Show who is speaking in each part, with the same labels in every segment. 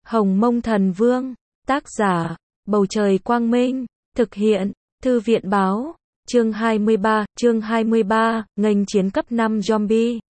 Speaker 1: Hồng Mông Thần Vương, tác giả, Bầu Trời Quang Minh, thực hiện, Thư viện Báo, chương 23, nghênh chiến cấp 5 zombie.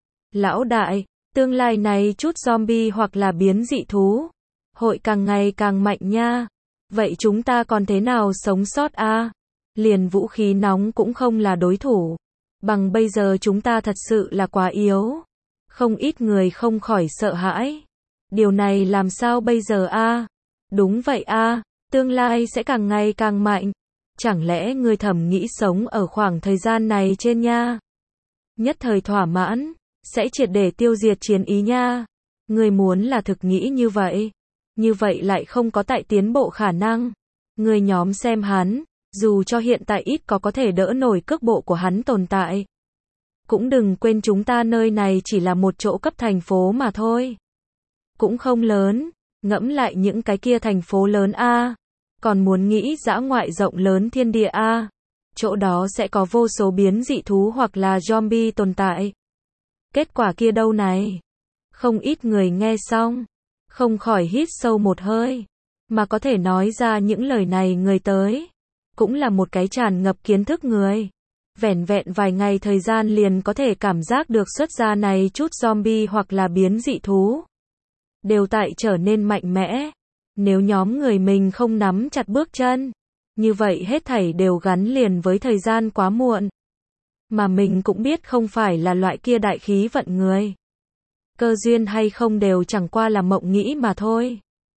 Speaker 1: Lão đại, tương lai này chút zombie hoặc là biến dị thú, hội càng ngày càng mạnh nha. Vậy chúng ta còn thế nào sống sót a? Liền vũ khí nóng cũng không là đối thủ. Bằng bây giờ chúng ta thật sự là quá yếu. Không ít người không khỏi sợ hãi. Điều này làm sao bây giờ a? Đúng vậy a, tương lai sẽ càng ngày càng mạnh. Chẳng lẽ ngươi thầm nghĩ sống ở khoảng thời gian này trên nha? Nhất thời thỏa mãn, sẽ triệt để tiêu diệt chiến ý nha. Ngươi muốn là thực nghĩ như vậy. Như vậy lại không có tại tiến bộ khả năng. Ngươi nhóm xem hắn, dù cho hiện tại ít có thể đỡ nổi cước bộ của hắn tồn tại. Cũng đừng quên chúng ta nơi này chỉ là một chỗ cấp thành phố mà thôi. Cũng không lớn, ngẫm lại những cái kia thành phố lớn a, còn muốn nghĩ dã ngoại rộng lớn thiên địa a, chỗ đó sẽ có vô số biến dị thú hoặc là zombie tồn tại. Kết quả kia đâu này? Không ít người nghe xong, không khỏi hít sâu một hơi, mà có thể nói ra những lời này người tới, cũng là một cái tràn ngập kiến thức người. Vẻn vẹn vài ngày thời gian liền có thể cảm giác được xuất ra này chút zombie hoặc là biến dị thú. Đều tại trở nên mạnh mẽ. Nếu nhóm người mình không nắm chặt bước chân, như vậy hết thảy đều gắn liền với thời gian quá muộn. Mà mình cũng biết không phải là loại kia đại khí vận người. Cơ duyên hay không đều chẳng qua là mộng nghĩ mà thôi.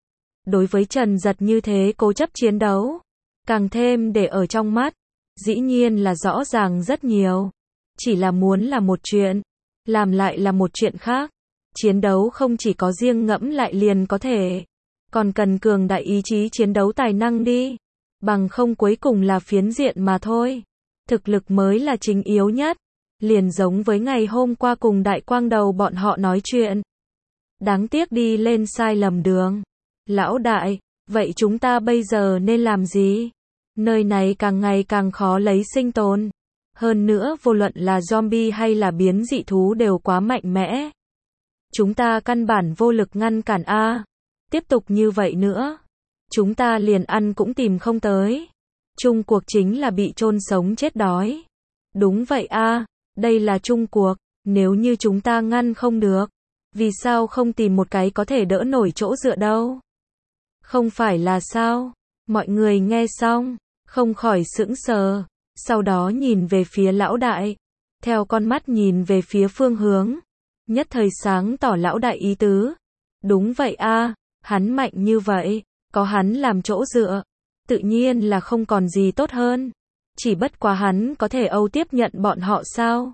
Speaker 1: Đối với Trần Giật như thế cố chấp chiến đấu, càng thêm để ở trong mắt, dĩ nhiên là rõ ràng rất nhiều. Chỉ là muốn là một chuyện, làm lại là một chuyện khác. Chiến đấu không chỉ có riêng ngẫm lại liền có thể, còn cần cường đại ý chí chiến đấu tài năng đi. Bằng không cuối cùng là phiến diện mà thôi. Thực lực mới là chính yếu nhất. Liền giống với ngày hôm qua cùng Đại Quang Đầu bọn họ nói chuyện. Đáng tiếc đi lên sai lầm đường. Lão đại, vậy chúng ta bây giờ nên làm gì? Nơi này càng ngày càng khó lấy sinh tồn. Hơn nữa vô luận là zombie hay là biến dị thú đều quá mạnh mẽ. Chúng ta căn bản vô lực ngăn cản a. Tiếp tục như vậy nữa, chúng ta liền ăn cũng tìm không tới. Chung cuộc chính là bị chôn sống chết đói. Đúng vậy a, đây là chung cuộc. Nếu như chúng ta ngăn không được, vì sao không tìm một cái có thể đỡ nổi chỗ dựa đâu? Không phải là sao? Mọi người nghe xong, không khỏi sững sờ, sau đó nhìn về phía lão đại, theo con mắt nhìn về phía phương hướng, nhất thời sáng tỏ lão đại ý tứ. Đúng vậy a, hắn mạnh như vậy, có hắn làm chỗ dựa, tự nhiên là không còn gì tốt hơn. Chỉ bất quá hắn có thể âu tiếp nhận bọn họ sao?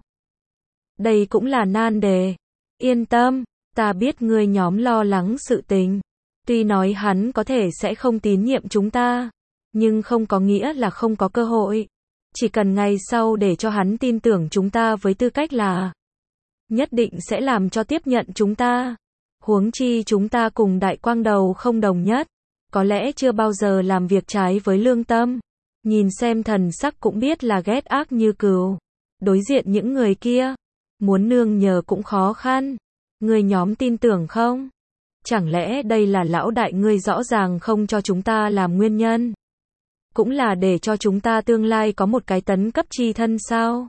Speaker 1: Đây cũng là nan đề. Yên tâm, ta biết ngươi nhóm lo lắng sự tình. Tuy nói hắn có thể sẽ không tín nhiệm chúng ta, nhưng không có nghĩa là không có cơ hội. Chỉ cần ngày sau để cho hắn tin tưởng chúng ta với tư cách là nhất định sẽ làm cho tiếp nhận chúng ta. Huống chi chúng ta cùng Đại Quang Đầu không đồng nhất, có lẽ chưa bao giờ làm việc trái với lương tâm. Nhìn xem thần sắc cũng biết là ghét ác như cừu. Đối diện những người kia, muốn nương nhờ cũng khó khăn. Người nhóm tin tưởng không? Chẳng lẽ đây là lão đại ngươi rõ ràng không cho chúng ta làm nguyên nhân? Cũng là để cho chúng ta tương lai có một cái tấn cấp chi thân sao?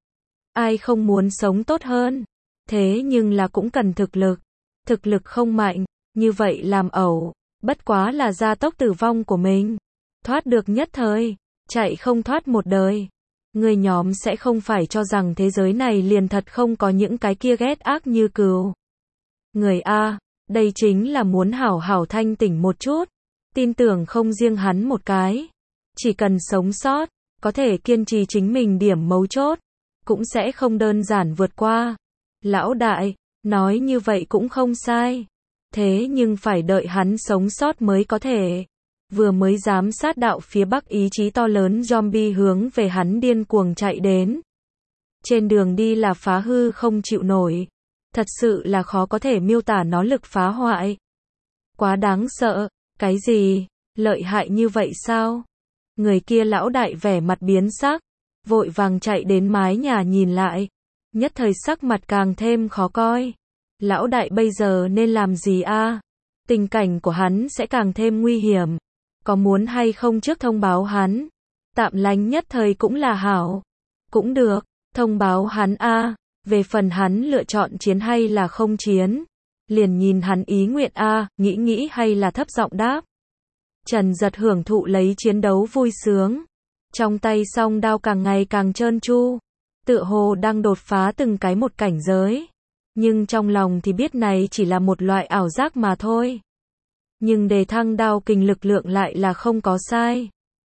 Speaker 1: Ai không muốn sống tốt hơn? Thế nhưng là cũng cần thực lực. Thực lực không mạnh, như vậy làm ẩu, bất quá là gia tốc tử vong của mình. Thoát được nhất thời, chạy không thoát một đời. Người nhóm sẽ không phải cho rằng thế giới này liền thật không có những cái kia ghét ác như cừu. Người a, đây chính là muốn hảo hảo thanh tỉnh một chút. Tin tưởng không riêng hắn một cái. Chỉ cần sống sót, có thể kiên trì chính mình điểm mấu chốt, cũng sẽ không đơn giản vượt qua. Lão đại, nói như vậy cũng không sai. Thế nhưng phải đợi hắn sống sót mới có thể. Vừa mới giám sát đạo phía bắc ý chí to lớn zombie hướng về hắn điên cuồng chạy đến. Trên đường đi là phá hư không chịu nổi. Thật sự là khó có thể miêu tả nó lực phá hoại. Quá đáng sợ, cái gì? Lợi hại như vậy sao? Người kia lão đại vẻ mặt biến sắc, vội vàng chạy đến mái nhà nhìn lại. Nhất thời sắc mặt càng thêm khó coi. Lão đại bây giờ nên làm gì a? tình cảnh của hắn sẽ càng thêm nguy hiểm. Có muốn hay không trước thông báo hắn? Tạm lánh nhất thời cũng là hảo. Cũng được, thông báo hắn a. Về phần hắn lựa chọn chiến hay là không chiến, liền nhìn hắn ý nguyện a, nghĩ hay là thấp giọng đáp. Trần Giật hưởng thụ lấy chiến đấu vui sướng. Trong tay song đao càng ngày càng trơn tru, tựa hồ đang đột phá từng cái một cảnh giới. Nhưng trong lòng thì biết này chỉ là một loại ảo giác mà thôi. Nhưng đề thăng đao kình lực lượng lại là không có sai.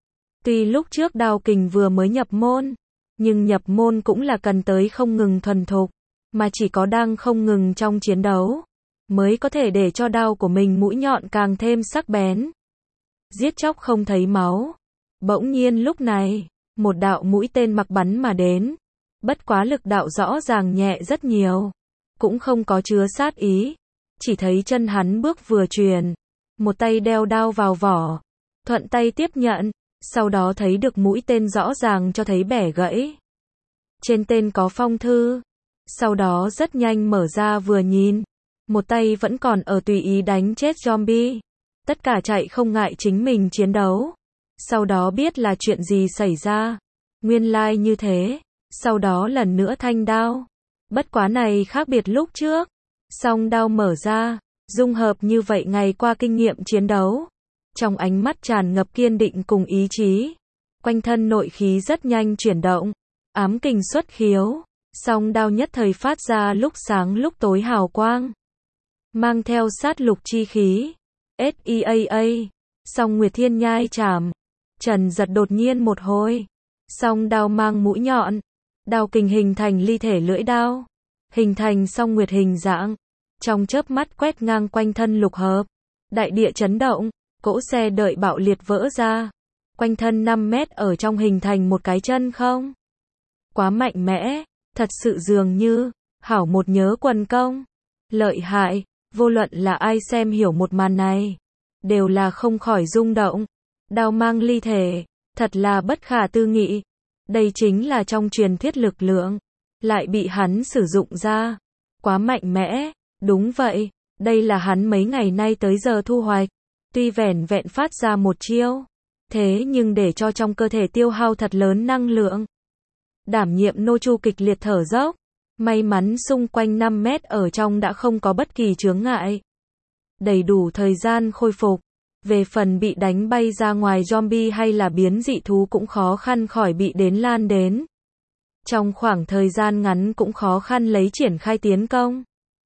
Speaker 1: Tuy lúc trước đao kình vừa mới nhập môn, nhưng nhập môn cũng là cần tới không ngừng thuần thục, mà chỉ có đang không ngừng trong chiến đấu, mới có thể để cho đao của mình mũi nhọn càng thêm sắc bén. Giết chóc không thấy máu. Bỗng nhiên lúc này, một đạo mũi tên mặc bắn mà đến. Bất quá lực đạo rõ ràng nhẹ rất nhiều, cũng không có chứa sát ý. Chỉ thấy chân hắn bước vừa truyền, một tay đeo đao vào vỏ, thuận tay tiếp nhận, sau đó thấy được mũi tên rõ ràng cho thấy bẻ gãy. Trên tên có phong thư, sau đó rất nhanh mở ra vừa nhìn, một tay vẫn còn ở tùy ý đánh chết zombie. Tất cả chạy không ngại chính mình chiến đấu. Sau đó biết là chuyện gì xảy ra. Nguyên lai như thế. Sau đó lần nữa thanh đao. Bất quá này khác biệt lúc trước. Song đao mở ra, dung hợp như vậy ngày qua kinh nghiệm chiến đấu. Trong ánh mắt tràn ngập kiên định cùng ý chí. Quanh thân nội khí rất nhanh chuyển động. Ám kình xuất khiếu. Song đao nhất thời phát ra lúc sáng lúc tối hào quang. Mang theo sát lục chi khí. SEAA, song Nguyệt Thiên Nhai chảm. Trần Giật đột nhiên một hồi. Song đao mang mũi nhọn. Đao kình hình thành ly thể lưỡi đao. Hình thành song nguyệt hình dạng. Trong chớp mắt quét ngang quanh thân lục hợp. Đại địa chấn động. Cỗ xe đợi bạo liệt vỡ ra. Quanh thân 5 mét ở trong hình thành một cái chân không. Quá mạnh mẽ. Thật sự dường như. Hảo một nhớ quần công. Lợi hại. Vô luận là ai xem hiểu một màn này, đều là không khỏi rung động. Đao mang ly thể, thật là bất khả tư nghị. Đây chính là trong truyền thuyết lực lượng, lại bị hắn sử dụng ra. Quá mạnh mẽ, đúng vậy, đây là hắn mấy ngày nay tới giờ thu hoạch. Tuy vẻn vẹn phát ra một chiêu, thế nhưng để cho trong cơ thể tiêu hao thật lớn năng lượng. Đảm nhiệm nô chu kịch liệt thở dốc. May mắn xung quanh 5 mét ở trong đã không có bất kỳ chướng ngại. Đầy đủ thời gian khôi phục. Về phần bị đánh bay ra ngoài zombie hay là biến dị thú cũng khó khăn khỏi bị đến lan đến. Trong khoảng thời gian ngắn cũng khó khăn lấy triển khai tiến công.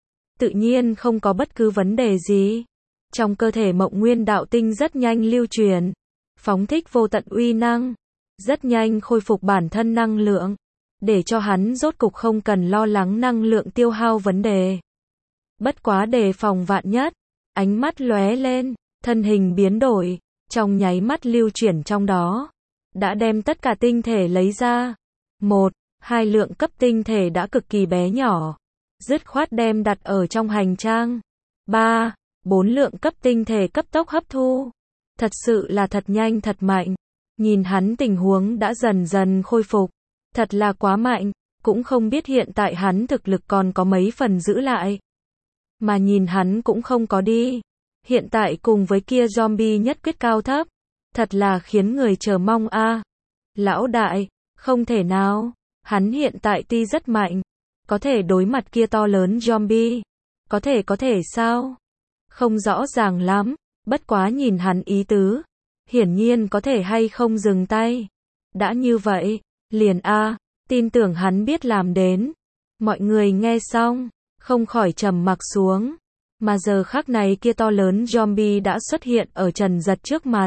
Speaker 1: Tự nhiên không có bất cứ vấn đề gì. Trong cơ thể Mộng Nguyên đạo tinh rất nhanh lưu truyền. Phóng thích vô tận uy năng. Rất nhanh khôi phục bản thân năng lượng. Để cho hắn rốt cục không cần lo lắng năng lượng tiêu hao vấn đề. Bất quá đề phòng vạn nhất, ánh mắt lóe lên, thân hình biến đổi, trong nháy mắt lưu chuyển trong đó, đã đem tất cả tinh thể lấy ra. 1, 2 lượng cấp tinh thể đã cực kỳ bé nhỏ, dứt khoát đem đặt ở trong hành trang. 3, 4 lượng cấp tinh thể cấp tốc hấp thu. Thật sự là thật nhanh thật mạnh. Nhìn hắn tình huống đã dần dần khôi phục. Thật là quá mạnh, cũng không biết hiện tại hắn thực lực còn có mấy phần giữ lại. Mà nhìn hắn cũng không có đi. Hiện tại cùng với kia zombie nhất quyết cao thấp. Thật là khiến người chờ mong a. Lão đại, không thể nào. Hắn hiện tại tuy rất mạnh. Có thể đối mặt kia to lớn zombie. Có thể sao? Không rõ ràng lắm. Bất quá nhìn hắn ý tứ. Hiển nhiên có thể hay không dừng tay. Đã như vậy. Liền tin tưởng hắn biết làm đến. Mọi người nghe xong, không khỏi trầm mặc xuống. Mà giờ khắc này kia to lớn zombie đã xuất hiện ở Trần Giật trước mặt.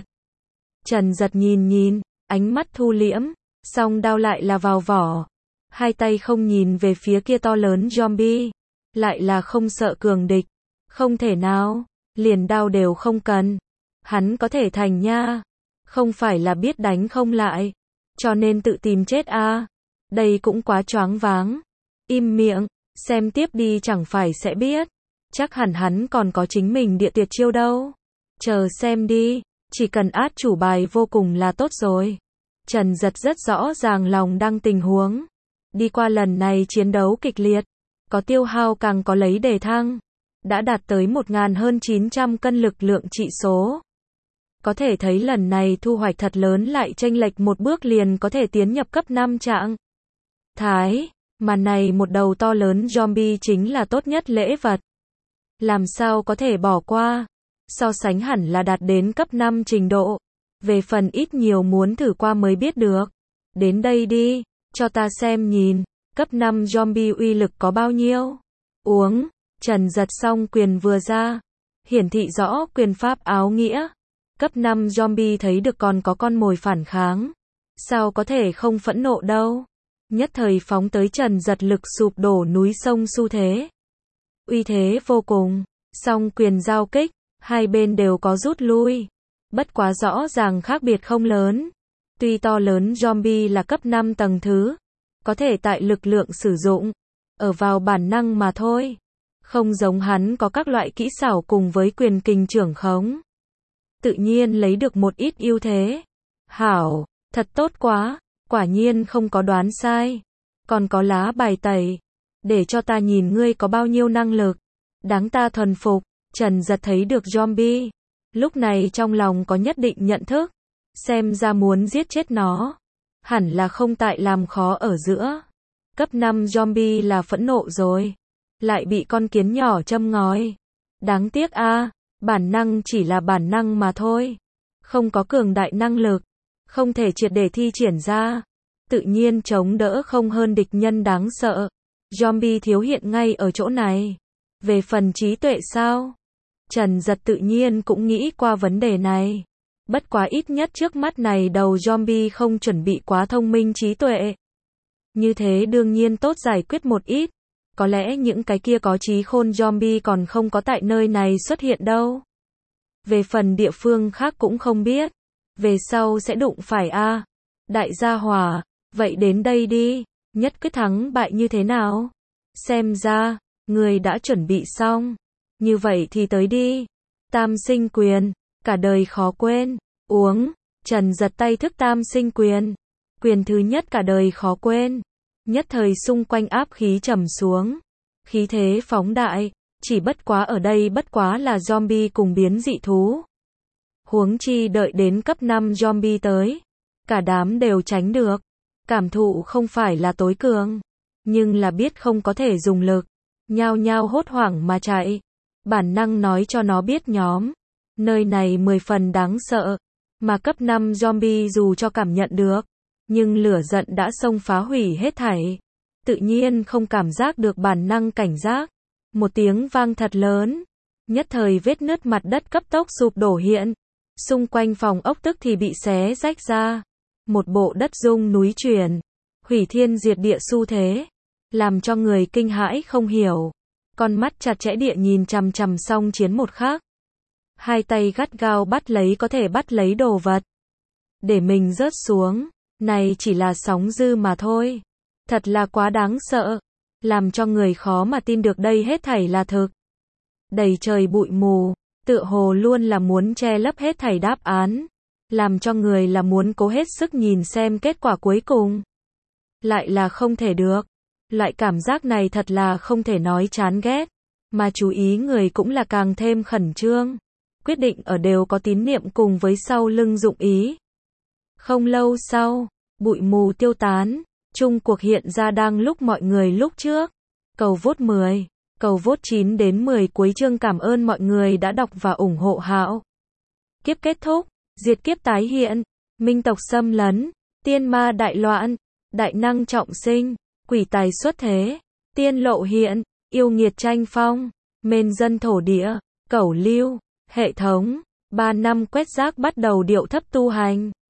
Speaker 1: Trần Giật nhìn, ánh mắt thu liễm, song đao lại là vào vỏ. Hai tay không nhìn về phía kia to lớn zombie. Lại là không sợ cường địch. Không thể nào, liền đao đều không cần. Hắn có thể thành nha. Không phải là biết đánh không lại. Cho nên tự tìm chết Đây cũng quá choáng váng. Im miệng, xem tiếp đi chẳng phải sẽ biết. Chắc hẳn hắn còn có chính mình địa tuyệt chiêu đâu. Chờ xem đi, chỉ cần át chủ bài vô cùng là tốt rồi. Trần Giật rất rõ ràng lòng đang tình huống. Đi qua lần này chiến đấu kịch liệt, có tiêu hao càng có lấy đề thăng. đã đạt tới 1.000 hơn 900 cân lực lượng trị số. Có thể thấy lần này thu hoạch thật lớn, lại chênh lệch một bước liền có thể tiến nhập cấp 5 trạng thái. Mà này một đầu to lớn zombie chính là tốt nhất lễ vật. Làm sao có thể bỏ qua? So sánh hẳn là đạt đến cấp 5 trình độ. Về phần ít nhiều muốn thử qua mới biết được. Đến đây đi, cho ta xem nhìn, cấp 5 zombie uy lực có bao nhiêu? Uống, Trần giật xong quyền vừa ra. Hiển thị rõ quyền pháp áo nghĩa. Cấp 5 zombie thấy được còn có con mồi phản kháng. Sao có thể không phẫn nộ đâu? Nhất thời phóng tới Trần giật lực sụp đổ núi sông xu thế. Uy thế vô cùng, song quyền giao kích, hai bên đều có rút lui. Bất quá rõ ràng khác biệt không lớn. Tuy to lớn zombie là cấp 5 tầng thứ, có thể tại lực lượng sử dụng, ở vào bản năng mà thôi. Không giống hắn có các loại kỹ xảo cùng với quyền kình trưởng khống. Tự nhiên lấy được một ít ưu thế. Hảo, thật tốt quá, quả nhiên không có đoán sai. Còn có lá bài tẩy, để cho ta nhìn ngươi có bao nhiêu năng lực. Đáng ta thuần phục. Trần giật thấy được zombie. Lúc này trong lòng có nhất định nhận thức. Xem ra muốn giết chết nó. Hẳn là không tại làm khó ở giữa. Cấp 5 zombie là phẫn nộ rồi. Lại bị con kiến nhỏ châm ngòi. Đáng tiếc a, bản năng chỉ là bản năng mà thôi. Không có cường đại năng lực. Không thể triệt để thi triển ra. Tự nhiên chống đỡ không hơn địch nhân đáng sợ. Zombie thiếu hiện ngay ở chỗ này. Về phần trí tuệ sao? Trần giật tự nhiên cũng nghĩ qua vấn đề này. Bất quá ít nhất trước mắt này đầu zombie không chuẩn bị quá thông minh trí tuệ. Như thế đương nhiên tốt giải quyết một ít. Có lẽ những cái kia có trí khôn zombie còn không có tại nơi này xuất hiện đâu. Về phần địa phương khác cũng không biết. Về sau sẽ đụng phải a. Đại gia hỏa, vậy đến đây đi, nhất quyết thắng bại như thế nào? Xem ra, người đã chuẩn bị xong. Như vậy thì tới đi. Tam sinh quyền, cả đời khó quên. Uống, Trần giật tay thức tam sinh quyền. Quyền thứ nhất cả đời khó quên. Nhất thời xung quanh áp khí trầm xuống. Khí thế phóng đại, chỉ bất quá ở đây bất quá là zombie cùng biến dị thú. Huống chi đợi đến cấp 5 zombie tới. Cả đám đều tránh được. Cảm thụ không phải là tối cường. Nhưng là biết không có thể dùng lực. Nhao nhao hốt hoảng mà chạy. Bản năng nói cho nó biết nhóm. Nơi này 10 phần đáng sợ. Mà cấp 5 zombie dù cho cảm nhận được. Nhưng lửa giận đã xông phá hủy hết thảy. Tự nhiên không cảm giác được bản năng cảnh giác. Một tiếng vang thật lớn. Nhất thời vết nứt mặt đất cấp tốc sụp đổ hiện. Xung quanh phòng ốc tức thì bị xé rách ra. Một bộ đất rung núi chuyển. Hủy thiên diệt địa xu thế. Làm cho người kinh hãi không hiểu. Con mắt chặt chẽ địa nhìn chằm chằm song chiến một khắc. Hai tay gắt gao bắt lấy có thể bắt lấy đồ vật. Để mình rớt xuống. Này chỉ là sóng dư mà thôi. Thật là quá đáng sợ. Làm cho người khó mà tin được đây hết thảy là thực. Đầy trời bụi mù. Tựa hồ luôn là muốn che lấp hết thảy đáp án. Làm cho người là muốn cố hết sức nhìn xem kết quả cuối cùng. Lại là không thể được. Loại cảm giác này thật là không thể nói chán ghét. Mà chú ý người cũng là càng thêm khẩn trương. Quyết định ở đều có tín niệm cùng với sau lưng dụng ý. Không lâu sau, bụi mù tiêu tán. Chung cuộc hiện ra đang lúc mọi người lúc trước. Cầu vote 10, cầu vote 9 đến 10 cuối chương. Cảm ơn mọi người đã đọc và ủng hộ Hạo. Kiếp kết thúc, diệt kiếp tái hiện, minh tộc xâm lấn, tiên ma đại loạn, đại năng trọng sinh, quỷ tài xuất thế, tiên lộ hiện, yêu nghiệt tranh phong, mên dân thổ địa, cẩu lưu, hệ thống, 3 năm quét rác bắt đầu điệu thấp tu hành.